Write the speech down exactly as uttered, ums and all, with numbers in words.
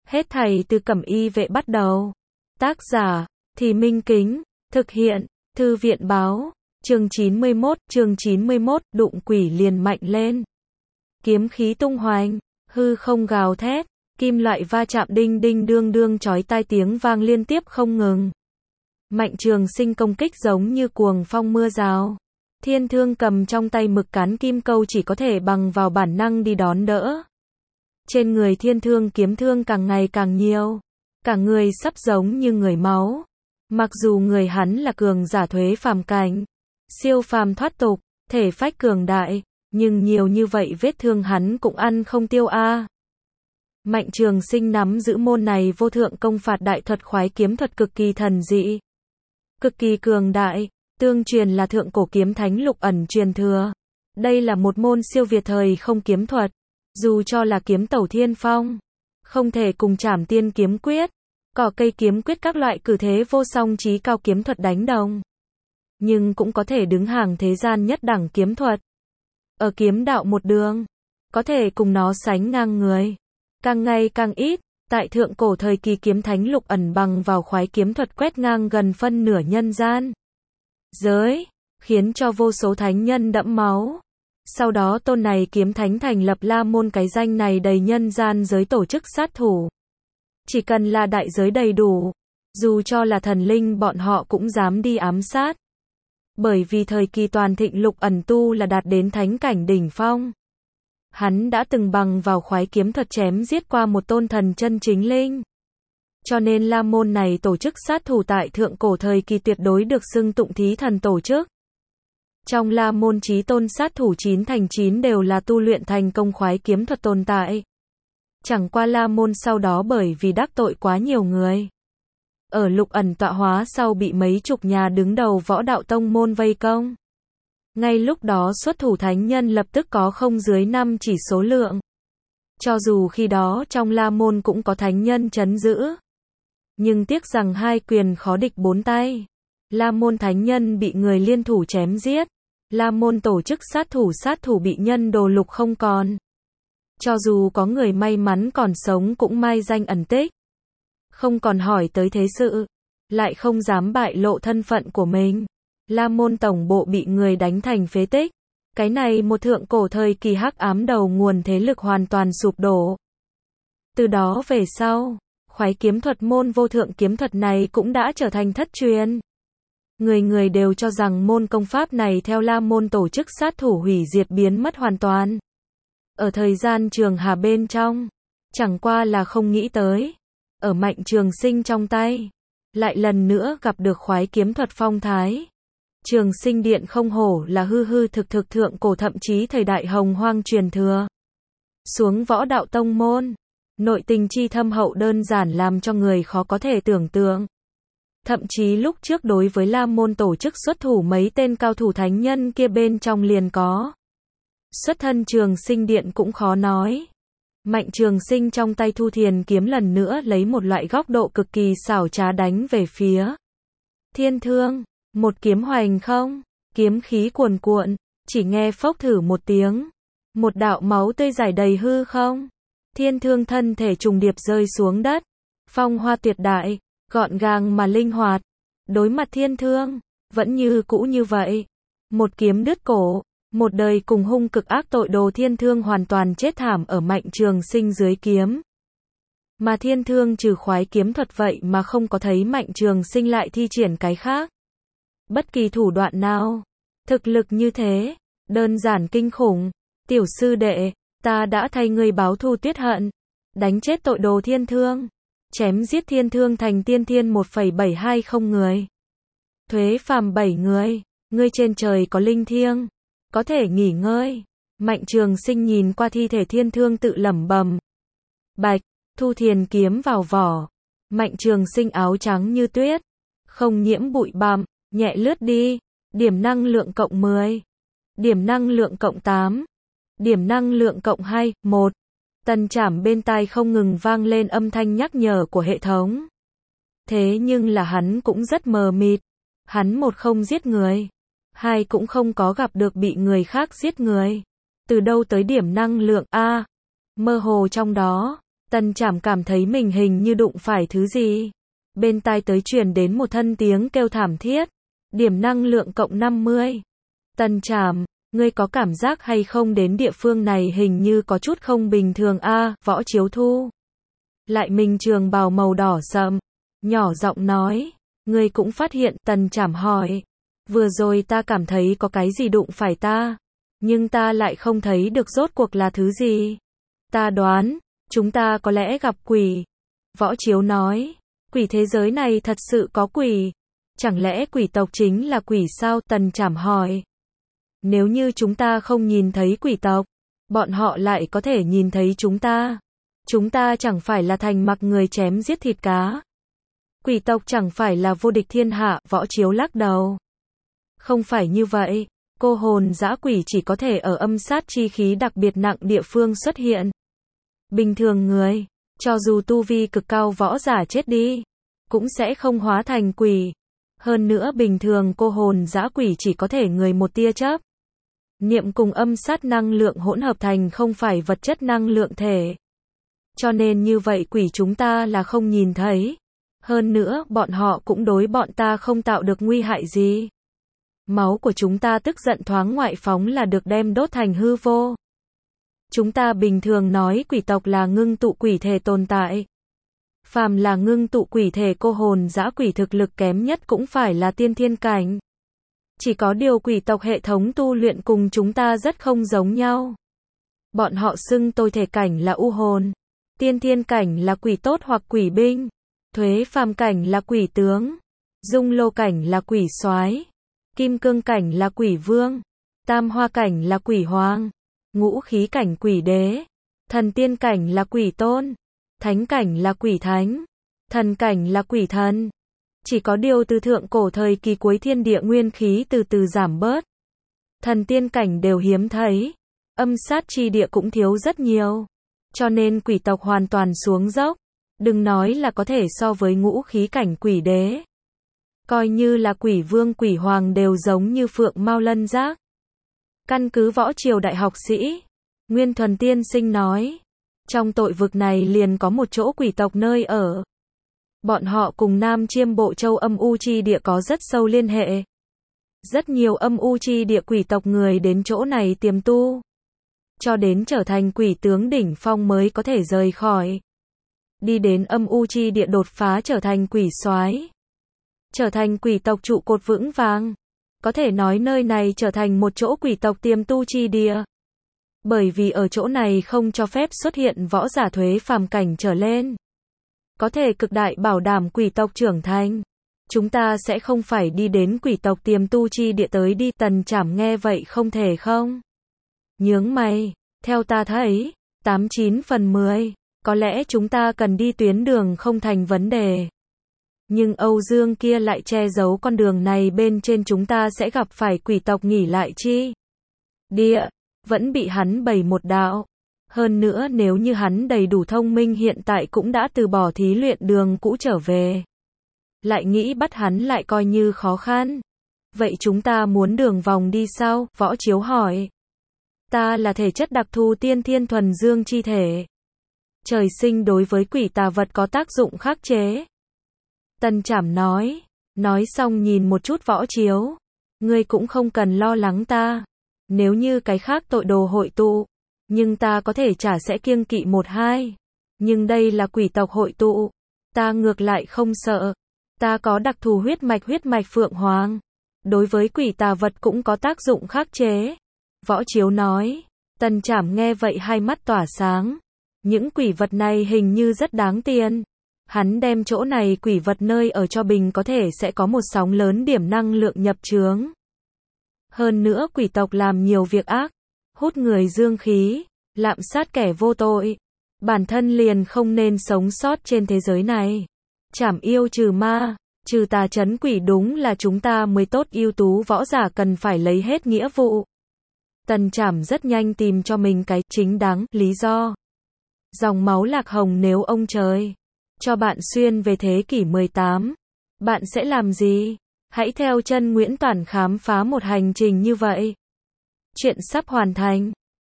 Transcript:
Hết thảy từ Cẩm Y Vệ bắt đầu. Tác giả, Thì Minh Kính, thực hiện, Thư viện báo, chương chín mươi mốt, chương chín mươi mốt, đụng quỷ liền mạnh lên. Kiếm khí tung hoành, hư không gào thét, kim loại va chạm đinh đinh đương đương chói tai tiếng vang liên tiếp không ngừng. Mạnh Trường Sinh công kích giống như cuồng phong mưa rào. Thiên Thương cầm trong tay mực cán kim câu chỉ có thể bằng vào bản năng đi đón đỡ. Trên người Thiên Thương kiếm thương càng ngày càng nhiều. Cả người sắp giống như người máu. Mặc dù người hắn là cường giả thuế phàm cảnh, siêu phàm thoát tục, thể phách cường đại, nhưng nhiều như vậy vết thương hắn cũng ăn không tiêu a. Mạnh Trường Sinh nắm giữ môn này vô thượng công phạt đại thuật khoái kiếm thuật cực kỳ thần dị, cực kỳ cường đại, tương truyền là thượng cổ kiếm thánh Lục Ẩn truyền thừa. Đây là một môn siêu việt thời không kiếm thuật, dù cho là kiếm tẩu thiên phong, không thể cùng Trảm Tiên kiếm quyết, cỏ cây kiếm quyết các loại cử thế vô song chí cao kiếm thuật đánh đồng, nhưng cũng có thể đứng hàng thế gian nhất đẳng kiếm thuật. Ở kiếm đạo một đường, có thể cùng nó sánh ngang người, càng ngày càng ít. Tại thượng cổ thời kỳ kiếm thánh Lục Ẩn bằng vào khoái kiếm thuật quét ngang gần phân nửa nhân gian giới, khiến cho vô số thánh nhân đẫm máu. Sau đó tôn này kiếm thánh thành lập La Môn, cái danh này đầy nhân gian giới tổ chức sát thủ. Chỉ cần là đại giới đầy đủ, dù cho là thần linh bọn họ cũng dám đi ám sát. Bởi vì thời kỳ toàn thịnh Lục Ẩn tu là đạt đến thánh cảnh đỉnh phong. Hắn đã từng bằng vào khoái kiếm thuật chém giết qua một tôn thần chân chính linh. Cho nên La Môn này tổ chức sát thủ tại thượng cổ thời kỳ tuyệt đối được xưng tụng thí thần tổ chức. Trong La Môn chí tôn sát thủ chín thành chín đều là tu luyện thành công khoái kiếm thuật tồn tại. Chẳng qua La Môn sau đó bởi vì đắc tội quá nhiều người, ở Lục Ẩn tọa hóa sau bị mấy chục nhà đứng đầu võ đạo tông môn vây công. Ngay lúc đó xuất thủ thánh nhân lập tức có không dưới năm chỉ số lượng. Cho dù khi đó trong La Môn cũng có thánh nhân trấn giữ, nhưng tiếc rằng hai quyền khó địch bốn tay. La Môn thánh nhân bị người liên thủ chém giết. La Môn tổ chức sát thủ sát thủ bị nhân đồ lục không còn. Cho dù có người may mắn còn sống cũng mai danh ẩn tích, không còn hỏi tới thế sự, lại không dám bại lộ thân phận của mình. La Môn tổng bộ bị người đánh thành phế tích. Cái này một thượng cổ thời kỳ hắc ám đầu nguồn thế lực hoàn toàn sụp đổ. Từ đó về sau, khoái kiếm thuật môn vô thượng kiếm thuật này cũng đã trở thành thất truyền. Người người đều cho rằng môn công pháp này theo La Môn tổ chức sát thủ hủy diệt biến mất hoàn toàn. Ở thời gian Trường Hà bên trong, chẳng qua là không nghĩ tới, ở Mạnh Trường Sinh trong tay, lại lần nữa gặp được khoái kiếm thuật phong thái. Trường Sinh Điện không hổ là hư hư thực thực thượng cổ thậm chí thời đại hồng hoang truyền thừa xuống võ đạo tông môn, nội tình chi thâm hậu đơn giản làm cho người khó có thể tưởng tượng. Thậm chí lúc trước đối với La Môn tổ chức xuất thủ mấy tên cao thủ thánh nhân kia bên trong liền có xuất thân Trường Sinh Điện cũng khó nói. Mạnh Trường Sinh trong tay Thu Thiền kiếm lần nữa lấy một loại góc độ cực kỳ xảo trá đánh về phía Thiên Thương. Một kiếm hoành không, kiếm khí cuồn cuộn, chỉ nghe phốc thử một tiếng, một đạo máu tươi rải đầy hư không. Thiên Thương thân thể trùng điệp rơi xuống đất, phong hoa tuyệt đại, gọn gàng mà linh hoạt. Đối mặt Thiên Thương, vẫn như cũ như vậy, một kiếm đứt cổ, một đời cùng hung cực ác tội đồ Thiên Thương hoàn toàn chết thảm ở Mạnh Trường Sinh dưới kiếm. Mà Thiên Thương trừ khoái kiếm thuật vậy mà không có thấy Mạnh Trường Sinh lại thi triển cái khác. Bất kỳ thủ đoạn nào, thực lực như thế, đơn giản kinh khủng. Tiểu sư đệ, ta đã thay ngươi báo thù tuyết hận, đánh chết tội đồ Thiên Thương, chém giết Thiên Thương thành tiên thiên một phẩy bảy hai không người, thuế phàm bảy người, ngươi trên trời có linh thiêng, có thể nghỉ ngơi. Mạnh Trường Sinh nhìn qua thi thể Thiên Thương tự lẩm bẩm. Bạch, Thu Thiền kiếm vào vỏ. Mạnh Trường Sinh áo trắng như tuyết, không nhiễm bụi bặm, nhẹ lướt đi. Điểm năng lượng cộng mười, điểm năng lượng cộng tám, điểm năng lượng cộng hai, một. Tần Trảm bên tai không ngừng vang lên âm thanh nhắc nhở của hệ thống. Thế nhưng là hắn cũng rất mờ mịt. Hắn một không giết người, hai cũng không có gặp được bị người khác giết người. Từ đâu tới điểm năng lượng a? Mơ hồ trong đó, Tần Trảm cảm thấy mình hình như đụng phải thứ gì. Bên tai tới truyền đến một thân tiếng kêu thảm thiết. Điểm năng lượng cộng năm mươi. Tần Trảm, ngươi có cảm giác hay không đến địa phương này hình như có chút không bình thường a? À, Võ Chiếu Thu. Lại mình trường bào màu đỏ sậm. Nhỏ giọng nói. Ngươi cũng phát hiện, Tần Trảm hỏi. Vừa rồi ta cảm thấy có cái gì đụng phải ta. Nhưng ta lại không thấy được rốt cuộc là thứ gì. Ta đoán, chúng ta có lẽ gặp quỷ. Võ Chiếu nói. Quỷ thế giới này thật sự có quỷ. Chẳng lẽ quỷ tộc chính là quỷ sao? Tần Trảm hỏi. Nếu như chúng ta không nhìn thấy quỷ tộc, bọn họ lại có thể nhìn thấy chúng ta. Chúng ta chẳng phải là thành mặc người chém giết thịt cá. Quỷ tộc chẳng phải là vô địch thiên hạ. Võ Chiếu lắc đầu. Không phải như vậy. Cô hồn dã quỷ chỉ có thể ở âm sát chi khí đặc biệt nặng địa phương xuất hiện. Bình thường người, cho dù tu vi cực cao võ giả chết đi, cũng sẽ không hóa thành quỷ. Hơn nữa bình thường cô hồn dã quỷ chỉ có thể người một tia chớp. Niệm cùng âm sát năng lượng hỗn hợp thành không phải vật chất năng lượng thể. Cho nên như vậy quỷ chúng ta là không nhìn thấy. Hơn nữa bọn họ cũng đối bọn ta không tạo được nguy hại gì. Máu của chúng ta tức giận thoáng ngoại phóng là được đem đốt thành hư vô. Chúng ta bình thường nói quỷ tộc là ngưng tụ quỷ thể tồn tại. Phàm là ngưng tụ quỷ thể cô hồn dã quỷ thực lực kém nhất cũng phải là tiên thiên cảnh. Chỉ có điều quỷ tộc hệ thống tu luyện cùng chúng ta rất không giống nhau. Bọn họ xưng tôi thể cảnh là u hồn. Tiên thiên cảnh là quỷ tốt hoặc quỷ binh. Thuế phàm cảnh là quỷ tướng. Dung lô cảnh là quỷ soái. Kim cương cảnh là quỷ vương. Tam hoa cảnh là quỷ hoàng. Ngũ khí cảnh quỷ đế. Thần tiên cảnh là quỷ tôn. Thánh cảnh là quỷ thánh. Thần cảnh là quỷ thần. Chỉ có điều từ thượng cổ thời kỳ cuối thiên địa nguyên khí từ từ giảm bớt. Thần tiên cảnh đều hiếm thấy. Âm sát chi địa cũng thiếu rất nhiều. Cho nên quỷ tộc hoàn toàn xuống dốc. Đừng nói là có thể so với ngũ khí cảnh quỷ đế. Coi như là quỷ vương quỷ hoàng đều giống như phượng mao lân giác. Căn cứ võ triều đại học sĩ, Nguyên Thuần tiên sinh nói. Trong tội vực này liền có một chỗ quỷ tộc nơi ở. Bọn họ cùng Nam Chiêm Bộ Châu âm u chi địa có rất sâu liên hệ. Rất nhiều âm u chi địa quỷ tộc người đến chỗ này tiềm tu. Cho đến trở thành quỷ tướng đỉnh phong mới có thể rời khỏi. Đi đến âm u chi địa đột phá trở thành quỷ soái. Trở thành quỷ tộc trụ cột vững vàng. Có thể nói nơi này trở thành một chỗ quỷ tộc tiềm tu chi địa. Bởi vì ở chỗ này không cho phép xuất hiện võ giả thuế phàm cảnh trở lên. Có thể cực đại bảo đảm quỷ tộc trưởng thành. Chúng ta sẽ không phải đi đến quỷ tộc tiềm tu chi địa tới đi. Tần Trảm nghe vậy không thể không. Nhướng mày, theo ta thấy, tám chín phần mười, có lẽ chúng ta cần đi tuyến đường không thành vấn đề. Nhưng Âu Dương kia lại che giấu con đường này bên trên chúng ta sẽ gặp phải quỷ tộc nghỉ lại chi. Địa, vẫn bị hắn bày một đạo. Hơn nữa nếu như hắn đầy đủ thông minh hiện tại cũng đã từ bỏ thí luyện đường cũ trở về. Lại nghĩ bắt hắn lại coi như khó khăn. Vậy chúng ta muốn đường vòng đi sao? Võ Chiếu hỏi. Ta là thể chất đặc thù tiên thiên thuần dương chi thể. Trời sinh đối với quỷ tà vật có tác dụng khắc chế. Tần Trảm nói. Nói xong nhìn một chút Võ Chiếu. Ngươi cũng không cần lo lắng ta. Nếu như cái khác tội đồ hội tụ. Nhưng ta có thể chả sẽ kiêng kỵ một hai. Nhưng đây là quỷ tộc hội tụ. Ta ngược lại không sợ. Ta có đặc thù huyết mạch huyết mạch phượng hoàng. Đối với quỷ tà vật cũng có tác dụng khắc chế. Võ Chiếu nói. Tần Trảm nghe vậy hai mắt tỏa sáng. Những quỷ vật này hình như rất đáng tiền. Hắn đem chỗ này quỷ vật nơi ở cho Bình có thể sẽ có một sóng lớn điểm năng lượng nhập chướng. Hơn nữa quỷ tộc làm nhiều việc ác. Hút người dương khí, lạm sát kẻ vô tội. Bản thân liền không nên sống sót trên thế giới này. Trảm yêu trừ ma, trừ tà trấn quỷ đúng là chúng ta mới tốt ưu tú võ giả cần phải lấy hết nghĩa vụ. Tần Trảm rất nhanh tìm cho mình cái chính đáng lý do. Dòng máu lạc hồng nếu ông trời cho bạn xuyên về thế kỷ mười tám, bạn sẽ làm gì? Hãy theo chân Nguyễn Toản khám phá một hành trình như vậy. Chuyện sắp hoàn thành.